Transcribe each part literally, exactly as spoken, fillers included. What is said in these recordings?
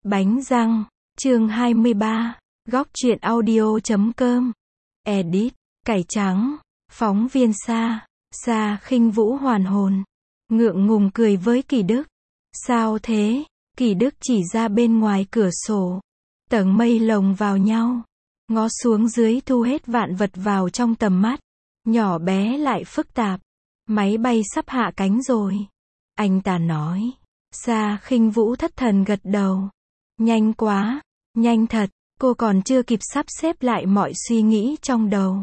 Bánh răng, chương hai mươi ba, góc truyện audio chấm com, edit, cải trắng, phóng viên Sa, Sa Khinh Vũ hoàn hồn, ngượng ngùng cười với Kỳ Đức. Sao thế? Kỳ Đức chỉ ra bên ngoài cửa sổ, tầng mây lồng vào nhau, ngó xuống dưới thu hết vạn vật vào trong tầm mắt, nhỏ bé lại phức tạp. Máy bay sắp hạ cánh rồi, anh ta nói. Sa Khinh Vũ thất thần gật đầu. Nhanh quá, nhanh thật, cô còn chưa kịp sắp xếp lại mọi suy nghĩ trong đầu.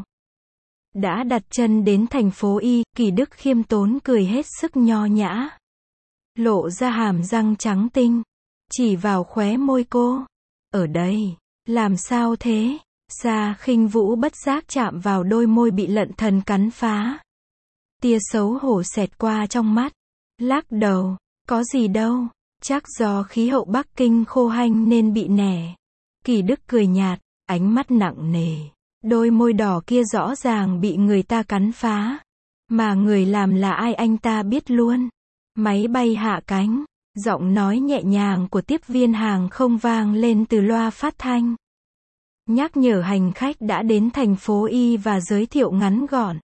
Đã đặt chân đến thành phố Y, Kỳ Đức khiêm tốn cười hết sức nho nhã, lộ ra hàm răng trắng tinh, chỉ vào khóe môi cô. Ở đây, làm sao thế? Sa Khinh Vũ bất giác chạm vào đôi môi bị lận thần cắn phá. Tia xấu hổ xẹt qua trong mắt, lắc đầu, có gì đâu, chắc do khí hậu Bắc Kinh khô hanh nên bị nẻ. Kỳ Đức cười nhạt, ánh mắt nặng nề, đôi môi đỏ kia rõ ràng bị người ta cắn phá, mà người làm là ai anh ta biết luôn. Máy bay hạ cánh, giọng nói nhẹ nhàng của tiếp viên hàng không vang lên từ loa phát thanh, nhắc nhở hành khách đã đến thành phố Y và giới thiệu ngắn gọn.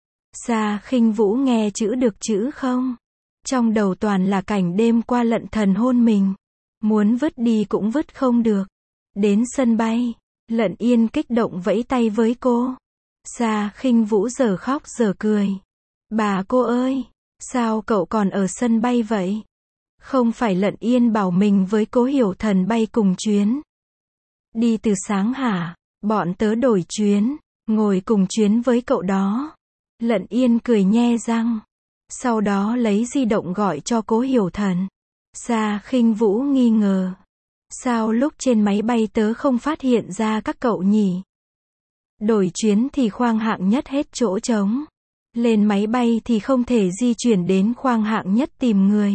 Sa Khinh Vũ nghe chữ được chữ không, trong đầu toàn là cảnh đêm qua lận thần hôn mình, muốn vứt đi cũng vứt không được. Đến sân bay, Lận Yên kích động vẫy tay với cô. Sa Khinh Vũ giờ khóc giờ cười. Bà cô ơi, sao cậu còn ở sân bay vậy? Không phải Lận Yên bảo mình với Cố Hiểu Thần bay cùng chuyến. Đi từ sáng hả? Bọn tớ đổi chuyến, ngồi cùng chuyến với cậu đó. Lận Yên cười nhe răng, sau đó lấy di động gọi cho Cố Hiểu Thần. Sa Khinh Vũ nghi ngờ, sao lúc trên máy bay tớ không phát hiện ra các cậu nhỉ? Đổi chuyến thì khoang hạng nhất hết chỗ trống, lên máy bay thì không thể di chuyển đến khoang hạng nhất tìm người.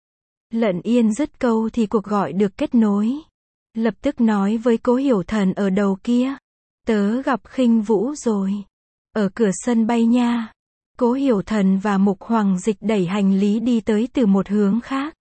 Lận Yên dứt câu thì cuộc gọi được kết nối, lập tức nói với Cố Hiểu Thần ở đầu kia, tớ gặp Khinh Vũ rồi, ở cửa sân bay nha. Cố Hiểu Thần và Mục Hoàng Dịch đẩy hành lý đi tới từ một hướng khác.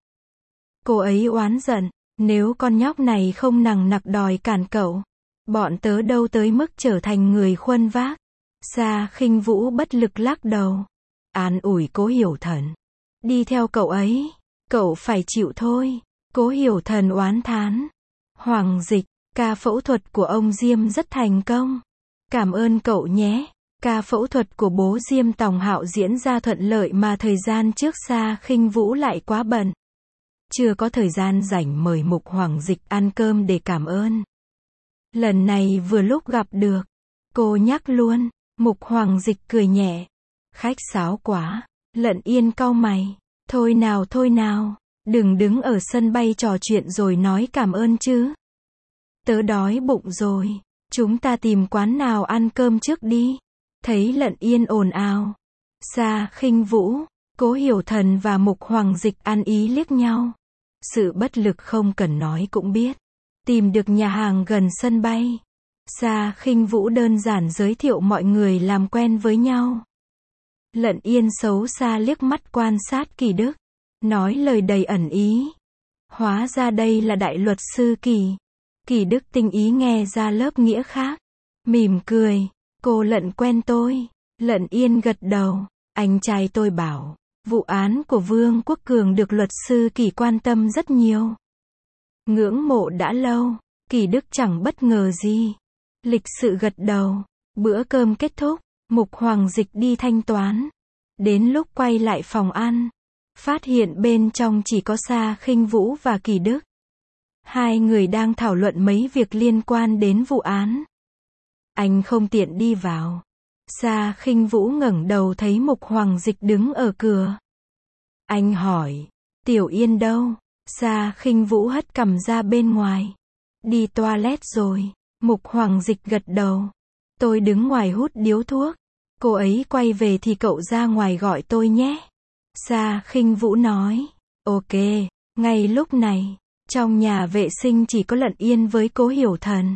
Cô ấy oán giận, nếu con nhóc này không nằng nặc đòi cản cậu, bọn tớ đâu tới mức trở thành người khuân vác. Sa Khinh Vũ bất lực lắc đầu, an ủi Cố Hiểu Thần, đi theo cậu ấy, cậu phải chịu thôi. Cố Hiểu Thần oán thán, Hoàng Dịch, ca phẫu thuật của ông Diêm rất thành công, cảm ơn cậu nhé. Ca phẫu thuật của bố Diêm Tòng Hạo diễn ra thuận lợi mà thời gian trước Sa Khinh Vũ lại quá bận, chưa có thời gian rảnh mời Mục Hoàng Dịch ăn cơm để cảm ơn. Lần này vừa lúc gặp được, cô nhắc luôn. Mục Hoàng Dịch cười nhẹ, khách sáo quá. Lận Yên cau mày, thôi nào thôi nào, đừng đứng ở sân bay trò chuyện rồi nói cảm ơn chứ. Tớ đói bụng rồi, chúng ta tìm quán nào ăn cơm trước đi. Thấy Lận Yên ồn ào, Sa Khinh Vũ, Cố Hiểu Thần và Mục Hoàng Dịch ăn ý liếc nhau. Sự bất lực không cần nói cũng biết. Tìm được nhà hàng gần sân bay, Sa Khinh Vũ đơn giản giới thiệu mọi người làm quen với nhau. Lận Yên xấu xa liếc mắt quan sát Kỳ Đức, nói lời đầy ẩn ý. Hóa ra đây là đại luật sư Kỳ. Kỳ Đức tinh ý nghe ra lớp nghĩa khác, mỉm cười. Cô Lận quen tôi. Lận Yên gật đầu, anh trai tôi bảo, vụ án của Vương Quốc Cường được luật sư Kỳ quan tâm rất nhiều. Ngưỡng mộ đã lâu. Kỳ Đức chẳng bất ngờ gì, lịch sự gật đầu. Bữa cơm kết thúc, Mục Hoàng Dịch đi thanh toán. Đến lúc quay lại phòng ăn, phát hiện bên trong chỉ có Sa Khinh Vũ và Kỳ Đức. Hai người đang thảo luận mấy việc liên quan đến vụ án. Anh không tiện đi vào. Sa Khinh Vũ ngẩng đầu thấy Mục Hoàng Dịch đứng ở cửa. Anh hỏi, Tiểu Yên đâu? Sa Khinh Vũ hất cằm ra bên ngoài. Đi toilet rồi. Mục Hoàng Dịch gật đầu. Tôi đứng ngoài hút điếu thuốc. Cô ấy quay về thì cậu ra ngoài gọi tôi nhé. Sa Khinh Vũ nói. Ok. Ngay lúc này, trong nhà vệ sinh chỉ có Lận Yên với Cố Hiểu Thần.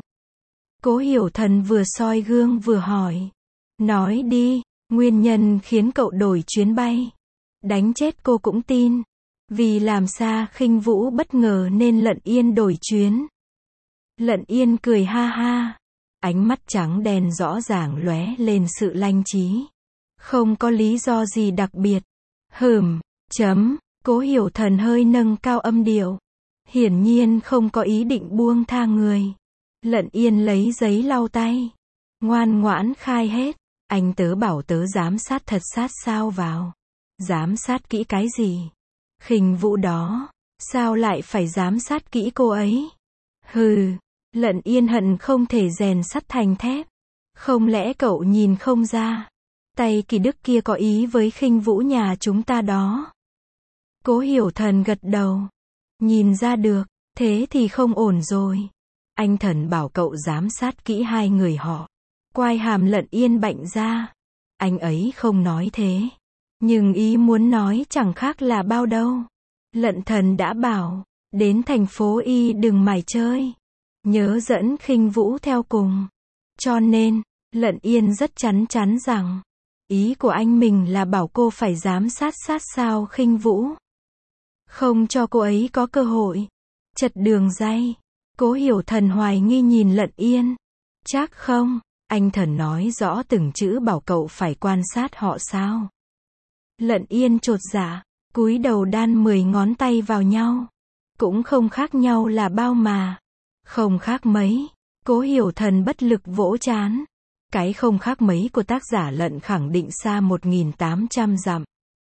Cố Hiểu Thần vừa soi gương vừa hỏi. Nói đi, nguyên nhân khiến cậu đổi chuyến bay. Đánh chết cô cũng tin. Vì làm Sa Khinh Vũ bất ngờ nên Lận Yên đổi chuyến. Lận Yên cười ha ha. Ánh mắt trắng đen rõ ràng lóe lên sự lanh trí. Không có lý do gì đặc biệt. Hừm, chấm, Cố Hiểu Thần hơi nâng cao âm điệu. Hiển nhiên không có ý định buông tha người. Lận Yên lấy giấy lau tay. Ngoan ngoãn khai hết. Anh tớ bảo tớ giám sát thật sát sao vào. Giám sát kỹ cái gì? Khinh Vũ đó. Sao lại phải giám sát kỹ cô ấy? Hừ. Lận Yên hận không thể rèn sắt thành thép. Không lẽ cậu nhìn không ra? Tay Kỳ Đức kia có ý với Khinh Vũ nhà chúng ta đó. Cố Hiểu Thần gật đầu. Nhìn ra được, thế thì không ổn rồi. Anh Thần bảo cậu giám sát kỹ hai người họ. Quai hàm Lận Yên bạnh ra. Anh ấy không nói thế. Nhưng ý muốn nói chẳng khác là bao đâu. Lận Thần đã bảo, đến thành phố Y đừng mải chơi. Nhớ dẫn Khinh Vũ theo cùng. Cho nên, Lận Yên rất chắn chắn rằng, ý của anh mình là bảo cô phải giám sát sát sao Khinh Vũ. Không cho cô ấy có cơ hội. Chật đường ray. Cố Hiểu Thần hoài nghi nhìn Lận Yên. Chắc không, anh Thần nói rõ từng chữ bảo cậu phải quan sát họ sao. Lận Yên chột dạ, cúi đầu đan mười ngón tay vào nhau. Cũng không khác nhau là bao mà. Không khác mấy. Cố Hiểu Thần bất lực vỗ trán. Cái không khác mấy của tác giả Lận khẳng định xa một nghìn tám trăm dặm.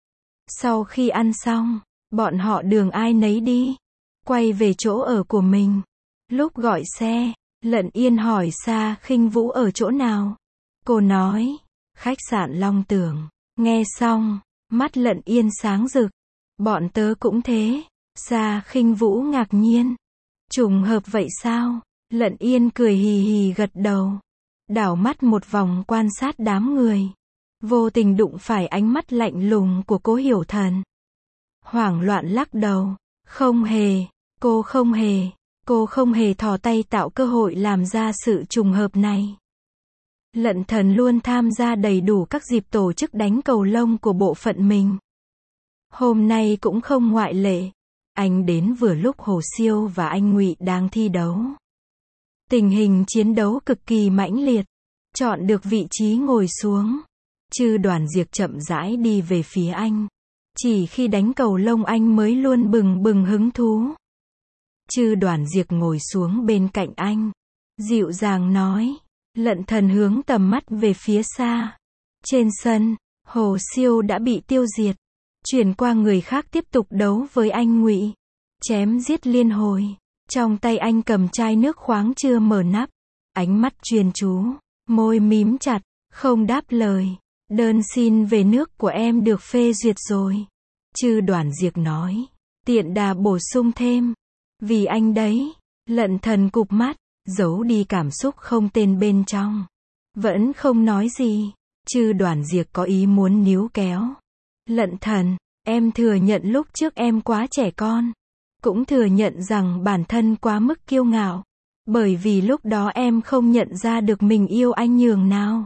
Sau khi ăn xong, bọn họ đường ai nấy đi. Quay về chỗ ở của mình. Lúc gọi xe, Lận Yên hỏi Sa Khinh Vũ ở chỗ nào. Cô nói, khách sạn Long Tường. Nghe xong, mắt Lận Yên sáng rực. Bọn tớ cũng thế. Sa Khinh Vũ ngạc nhiên. Trùng hợp vậy sao? Lận Yên cười hì hì gật đầu. Đảo mắt một vòng quan sát đám người. Vô tình đụng phải ánh mắt lạnh lùng của Cố Hiểu Thần. Hoảng loạn lắc đầu. Không hề, cô không hề, cô không hề thò tay tạo cơ hội làm ra sự trùng hợp này. Lận Thần luôn tham gia đầy đủ các dịp tổ chức đánh cầu lông của bộ phận mình. Hôm nay cũng không ngoại lệ. Anh đến vừa lúc Hồ Siêu và anh Ngụy đang thi đấu. Tình hình chiến đấu cực kỳ mãnh liệt. Chọn được vị trí ngồi xuống. Chư Đoàn Diệc chậm rãi đi về phía anh. Chỉ khi đánh cầu lông anh mới luôn bừng bừng hứng thú. Chư Đoàn Diệc ngồi xuống bên cạnh anh. Dịu dàng nói. Lận Thần hướng tầm mắt về phía xa. Trên sân, Hồ Siêu đã bị tiêu diệt. Chuyển qua người khác tiếp tục đấu với anh Ngụy. Chém giết liên hồi. Trong tay anh cầm chai nước khoáng chưa mở nắp. Ánh mắt chuyên chú. Môi mím chặt. Không đáp lời. Đơn xin về nước của em được phê duyệt rồi. Chư Đoàn Diệc nói. Tiện đà bổ sung thêm. Vì anh đấy. Lận Thần cụp mắt. Giấu đi cảm xúc không tên bên trong. Vẫn không nói gì. Chư Đoàn Diệc có ý muốn níu kéo. Lận Thần, em thừa nhận lúc trước em quá trẻ con. Cũng thừa nhận rằng bản thân quá mức kiêu ngạo. Bởi vì lúc đó em không nhận ra được mình yêu anh nhường nào.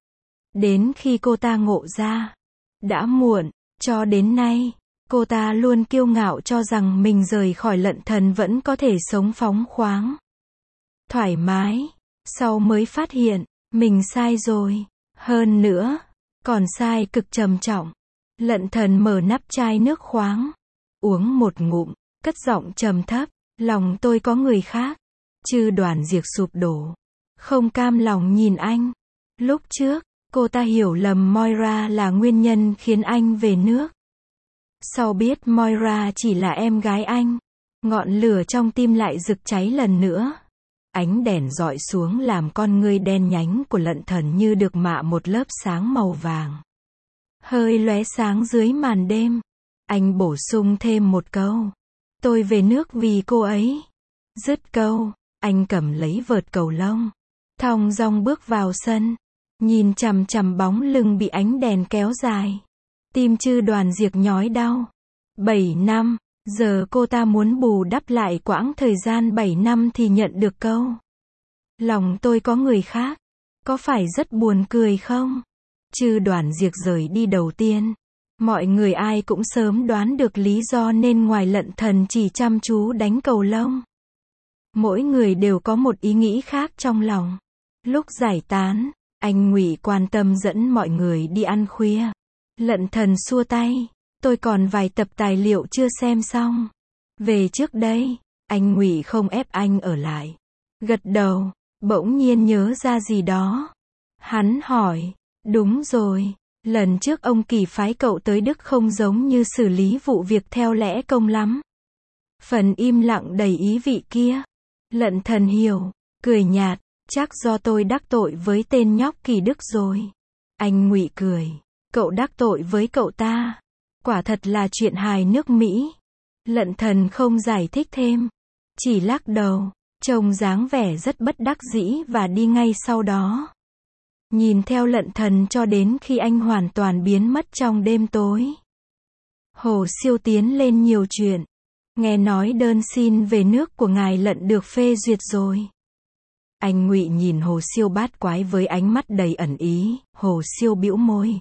Đến khi cô ta ngộ ra. Đã muộn, cho đến nay, cô ta luôn kiêu ngạo cho rằng mình rời khỏi Lận Thần vẫn có thể sống phóng khoáng. Thoải mái. Sau mới phát hiện, mình sai rồi. Hơn nữa, còn sai cực trầm trọng. Lận Thần mở nắp chai nước khoáng. Uống một ngụm, cất giọng trầm thấp. Lòng tôi có người khác. Chư Đoàn Diệc sụp đổ. Không cam lòng nhìn anh. Lúc trước, cô ta hiểu lầm Moira là nguyên nhân khiến anh về nước. Sau biết Moira chỉ là em gái anh. Ngọn lửa trong tim lại rực cháy lần nữa. Ánh đèn dọi xuống làm con ngươi đen nhánh của Lận Thần như được mạ một lớp sáng màu vàng. Hơi lóe sáng dưới màn đêm. Anh bổ sung thêm một câu. Tôi về nước vì cô ấy. Dứt câu, anh cầm lấy vợt cầu lông. Thong dong bước vào sân. Nhìn chằm chằm bóng lưng bị ánh đèn kéo dài. Tim Chư Đoàn Diệc nhói đau. bảy năm, giờ cô ta muốn bù đắp lại quãng thời gian bảy năm thì nhận được câu. Lòng tôi có người khác. Có phải rất buồn cười không? Chư Đoàn Diệc rời đi đầu tiên. Mọi người ai cũng sớm đoán được lý do nên ngoài Lận Thần chỉ chăm chú đánh cầu lông. Mỗi người đều có một ý nghĩ khác trong lòng. Lúc giải tán, anh Ngụy quan tâm dẫn mọi người đi ăn khuya. Lận Thần xua tay, tôi còn vài tập tài liệu chưa xem xong. Về trước đây, anh Ngụy không ép anh ở lại. Gật đầu, bỗng nhiên nhớ ra gì đó. Hắn hỏi, đúng rồi, lần trước ông Kỳ phái cậu tới Đức không giống như xử lý vụ việc theo lẽ công lắm. Phần im lặng đầy ý vị kia. Lận Thần hiểu, cười nhạt, chắc do tôi đắc tội với tên nhóc Kỳ Đức rồi. Anh Ngụy cười, cậu đắc tội với cậu ta. Quả thật là chuyện hài nước Mỹ. Lận Thần không giải thích thêm, chỉ lắc đầu, trông dáng vẻ rất bất đắc dĩ và đi ngay sau đó. Nhìn theo Lận Thần cho đến khi anh hoàn toàn biến mất trong đêm tối. Hồ Siêu tiến lên nhiều chuyện. Nghe nói đơn xin về nước của ngài Lận được phê duyệt rồi. Anh Ngụy nhìn Hồ Siêu bát quái với ánh mắt đầy ẩn ý. Hồ Siêu bĩu môi.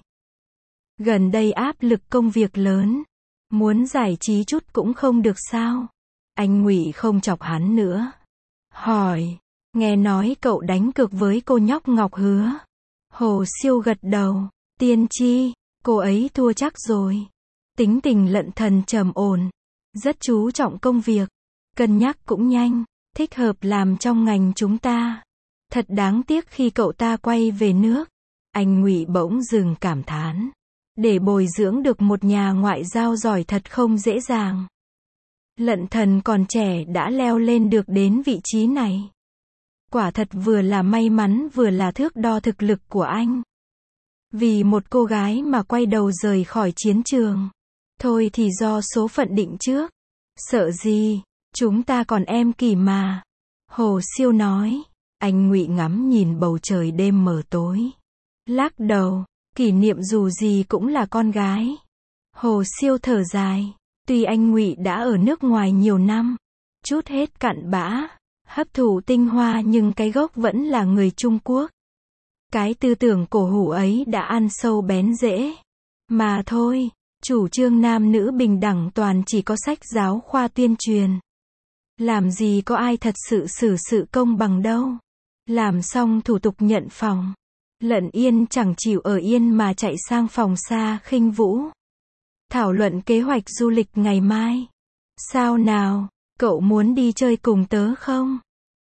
Gần đây áp lực công việc lớn. Muốn giải trí chút cũng không được sao? Anh Ngụy không chọc hắn nữa. Hỏi, nghe nói cậu đánh cược với cô nhóc Ngọc Hứa. Hồ Siêu gật đầu. Tiên tri, cô ấy thua chắc rồi. Tính tình Lận Thần trầm ổn. Rất chú trọng công việc. Cân nhắc cũng nhanh. Thích hợp làm trong ngành chúng ta. Thật đáng tiếc khi cậu ta quay về nước. Anh Ngụy bỗng dừng cảm thán. Để bồi dưỡng được một nhà ngoại giao giỏi thật không dễ dàng. Lận Thần còn trẻ đã leo lên được đến vị trí này. Quả thật vừa là may mắn vừa là thước đo thực lực của anh. Vì một cô gái mà quay đầu rời khỏi chiến trường. Thôi thì do số phận định trước. Sợ gì, chúng ta còn em Kỳ mà. Hồ Siêu nói. Anh Ngụy ngắm nhìn bầu trời đêm mờ tối. Lắc đầu, Kỷ Niệm dù gì cũng là con gái. Hồ Siêu thở dài. Tuy anh Ngụy đã ở nước ngoài nhiều năm, chút hết cặn bã, hấp thụ tinh hoa nhưng cái gốc vẫn là người Trung Quốc. Cái tư tưởng cổ hủ ấy đã ăn sâu bén rễ. Mà thôi, chủ trương nam nữ bình đẳng toàn chỉ có sách giáo khoa tuyên truyền. Làm gì có ai thật sự xử sự công bằng đâu. Làm xong thủ tục nhận phòng. Lận Yên chẳng chịu ở yên mà chạy sang phòng Sa Khinh Vũ. Thảo luận kế hoạch du lịch ngày mai. Sao nào, cậu muốn đi chơi cùng tớ không?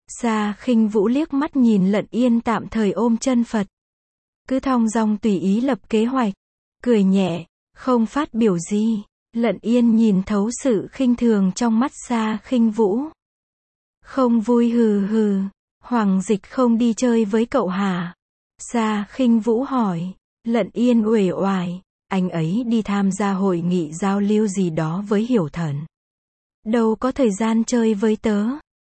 Sa Khinh Vũ liếc mắt nhìn Lận Yên tạm thời ôm chân Phật. Cứ thong dong tùy ý lập kế hoạch. Cười nhẹ, không phát biểu gì. Lận Yên nhìn thấu sự khinh thường trong mắt Sa Khinh Vũ. Không vui hừ hừ. Hoàng Dịch không đi chơi với cậu hả? Sa Khinh Vũ hỏi. Lận Yên uể oải. Anh ấy đi tham gia hội nghị giao lưu gì đó với Hiểu Thần. Đâu có thời gian chơi với tớ.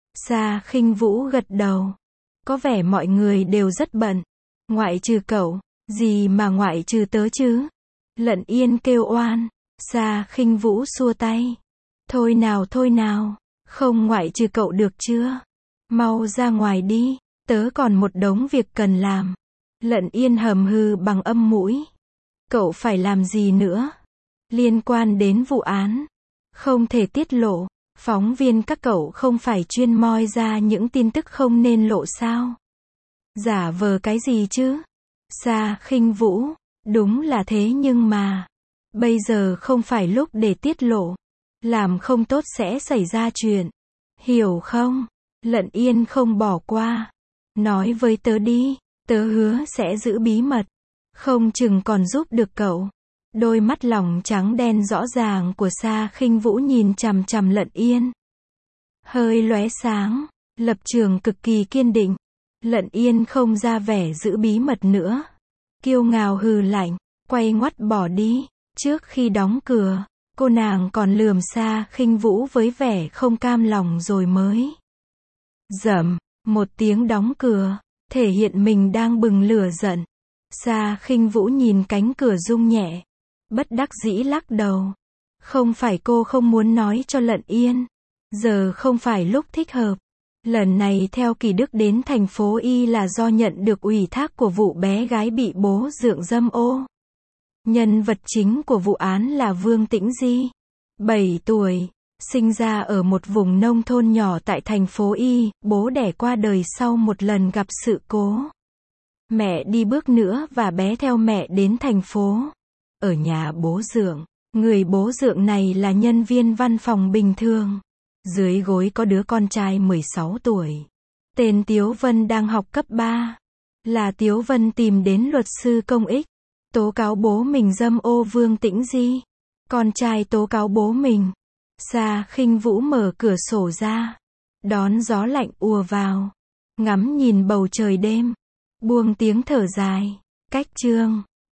Sa Khinh Vũ gật đầu. Có vẻ mọi người đều rất bận. Ngoại trừ cậu. Gì mà ngoại trừ tớ chứ? Lận Yên kêu oan. Sa Khinh Vũ xua tay. Thôi nào thôi nào. Không ngoại trừ cậu được chưa? Mau ra ngoài đi. Tớ còn một đống việc cần làm. Lận Yên hầm hừ bằng âm mũi. Cậu phải làm gì nữa? Liên quan đến vụ án. Không thể tiết lộ. Phóng viên các cậu không phải chuyên moi ra những tin tức không nên lộ sao? Giả vờ cái gì chứ? Sa Khinh Vũ. Đúng là thế nhưng mà. Bây giờ không phải lúc để tiết lộ. Làm không tốt sẽ xảy ra chuyện. Hiểu không? Lận Yên không bỏ qua. Nói với tớ đi. Tớ hứa sẽ giữ bí mật. Không chừng còn giúp được cậu. Đôi mắt lòng trắng đen rõ ràng của Sa Khinh Vũ nhìn chằm chằm Lận Yên. Hơi lóe sáng. Lập trường cực kỳ kiên định. Lận Yên không ra vẻ giữ bí mật nữa. Kiêu ngạo hừ lạnh. Quay ngoắt bỏ đi. Trước khi đóng cửa, cô nàng còn lườm Sa Khinh Vũ với vẻ không cam lòng rồi mới. Rầm, một tiếng đóng cửa. Thể hiện mình đang bừng lửa giận. Sa Khinh Vũ nhìn cánh cửa rung nhẹ. Bất đắc dĩ lắc đầu. Không phải cô không muốn nói cho Lận Yên. Giờ không phải lúc thích hợp. Lần này theo Kỳ Đức đến thành phố Y là do nhận được ủy thác của vụ bé gái bị bố dượng dâm ô. Nhân vật chính của vụ án là Vương Tĩnh Di, bảy tuổi, sinh ra ở một vùng nông thôn nhỏ tại thành phố Y, bố đẻ qua đời sau một lần gặp sự cố. Mẹ đi bước nữa và bé theo mẹ đến thành phố. Ở nhà bố dượng, người bố dượng này là nhân viên văn phòng bình thường. Dưới gối có đứa con trai mười sáu tuổi. Tên Tiếu Vân đang học cấp ba. Là Tiếu Vân tìm đến luật sư công ích, tố cáo bố mình dâm ô Vương Tĩnh Di. Con trai tố cáo bố mình. Sa Khinh Vũ mở cửa sổ ra, đón gió lạnh ùa vào, ngắm nhìn bầu trời đêm, buông tiếng thở dài. Cách chương